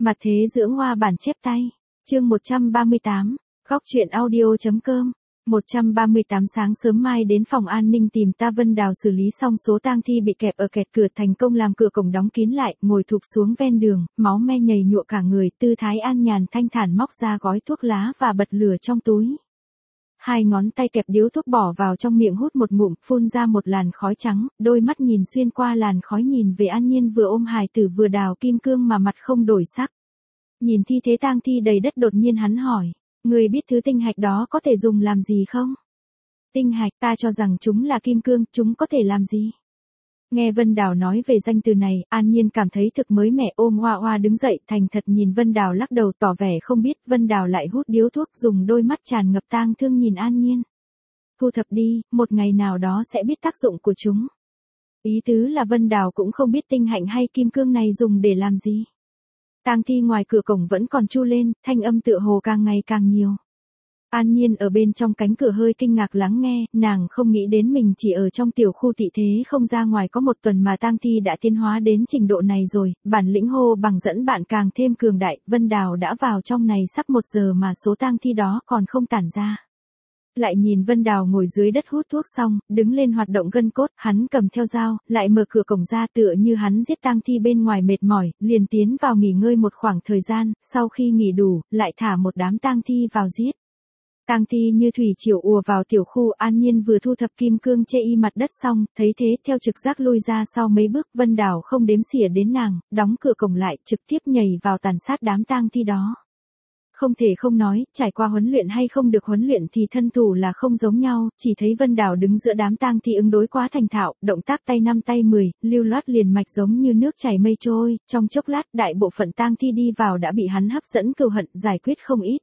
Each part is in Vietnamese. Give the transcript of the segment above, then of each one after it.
Mặt thế dưỡng hoa bản chép tay. Chương 138. Góc truyện audio.com. 138 sáng sớm mai đến phòng an ninh tìm ta. Vân Đào xử lý xong số tang thi bị kẹp ở kẹt cửa thành công, làm cửa cổng đóng kín lại, ngồi thụp xuống ven đường, máu me nhầy nhụa cả người, tư thái an nhàn thanh thản móc ra gói thuốc lá và bật lửa trong túi. Hai ngón tay kẹp điếu thuốc bỏ vào trong miệng hút một ngụm, phun ra một làn khói trắng, đôi mắt nhìn xuyên qua làn khói nhìn về An Nhiên vừa ôm hài tử vừa đào kim cương mà mặt không đổi sắc. Nhìn thi thế tang thi đầy đất, đột nhiên hắn hỏi, người biết thứ tinh hạch đó có thể dùng làm gì không? Tinh hạch, ta cho rằng chúng là kim cương, chúng có thể làm gì? Nghe Vân Đào nói về danh từ này, An Nhiên cảm thấy thực mới mẻ, ôm Hoa Hoa đứng dậy, thành thật nhìn Vân Đào lắc đầu tỏ vẻ không biết. Vân Đào lại hút điếu thuốc, dùng đôi mắt tràn ngập tang thương nhìn An Nhiên. Thu thập đi, một ngày nào đó sẽ biết tác dụng của chúng. Ý tứ là Vân Đào cũng không biết tinh hạnh hay kim cương này dùng để làm gì. Tang thi ngoài cửa cổng vẫn còn tru lên, thanh âm tựa hồ càng ngày càng nhiều. An Nhiên ở bên trong cánh cửa hơi kinh ngạc lắng nghe, nàng không nghĩ đến mình chỉ ở trong tiểu khu thị thế không ra ngoài có một tuần mà tang thi đã tiến hóa đến trình độ này rồi, bản lĩnh hô bằng dẫn bạn càng thêm cường đại. Vân Đào đã vào trong này sắp 1 giờ mà số tang thi đó còn không tản ra. Lại nhìn Vân Đào ngồi dưới đất hút thuốc xong, đứng lên hoạt động gân cốt, hắn cầm theo dao, lại mở cửa cổng ra tựa như hắn giết tang thi bên ngoài mệt mỏi, liền tiến vào nghỉ ngơi một khoảng thời gian, sau khi nghỉ đủ, lại thả một đám tang thi vào giết. Tang thi như thủy triều ùa vào tiểu khu. An Nhiên vừa thu thập kim cương chê y mặt đất xong, thấy thế theo trực giác lui ra sau mấy bước. Vân Đào không đếm xỉa đến nàng, đóng cửa cổng lại, trực tiếp nhảy vào tàn sát đám tang thi đó. Không thể không nói, trải qua huấn luyện hay không được huấn luyện thì thân thủ là không giống nhau, chỉ thấy Vân Đào đứng giữa đám tang thi ứng đối quá thành thạo, động tác tay 5 tay 10, lưu loát liền mạch giống như nước chảy mây trôi, trong chốc lát đại bộ phận tang thi đi vào đã bị hắn hấp dẫn cừu hận, giải quyết không ít.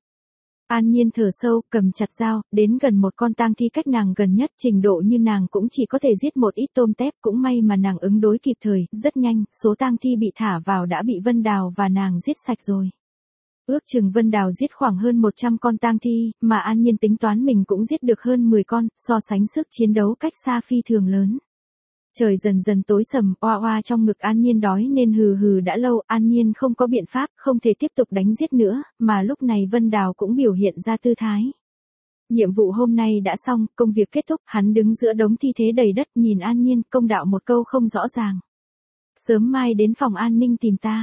An Nhiên thở sâu, cầm chặt dao, đến gần một con tang thi cách nàng gần nhất, trình độ như nàng cũng chỉ có thể giết một ít tôm tép, cũng may mà nàng ứng đối kịp thời, rất nhanh, số tang thi bị thả vào đã bị Vân Đào và nàng giết sạch rồi. Ước chừng Vân Đào giết khoảng hơn 100 con tang thi, mà An Nhiên tính toán mình cũng giết được hơn 10 con, so sánh sức chiến đấu cách xa phi thường lớn. Trời dần dần tối sầm, Oa Oa trong ngực An Nhiên đói nên hừ hừ đã lâu. An Nhiên không có biện pháp, không thể tiếp tục đánh giết nữa, mà lúc này Vân Đào cũng biểu hiện ra tư thái. Nhiệm vụ hôm nay đã xong, công việc kết thúc, hắn đứng giữa đống thi thế đầy đất nhìn An Nhiên, công đạo một câu không rõ ràng. Sớm mai đến phòng an ninh tìm ta.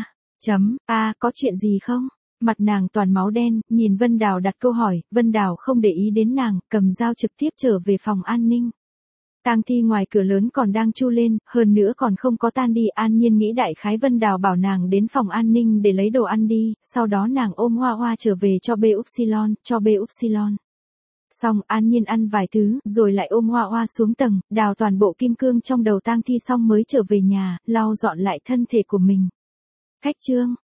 Có chuyện gì không? Mặt nàng toàn máu đen, nhìn Vân Đào đặt câu hỏi. Vân Đào không để ý đến nàng, cầm dao trực tiếp trở về phòng an ninh. Tang thi ngoài cửa lớn còn đang tru lên, hơn nữa còn không có tan đi. An Nhiên nghĩ đại khái Vân Đào bảo nàng đến phòng an ninh để lấy đồ ăn đi, sau đó nàng ôm Hoa Hoa trở về cho B Upsilon. Xong, An Nhiên ăn vài thứ, rồi lại ôm Hoa Hoa xuống tầng, đào toàn bộ kim cương trong đầu tang thi xong mới trở về nhà, lau dọn lại thân thể của mình. Khách trương,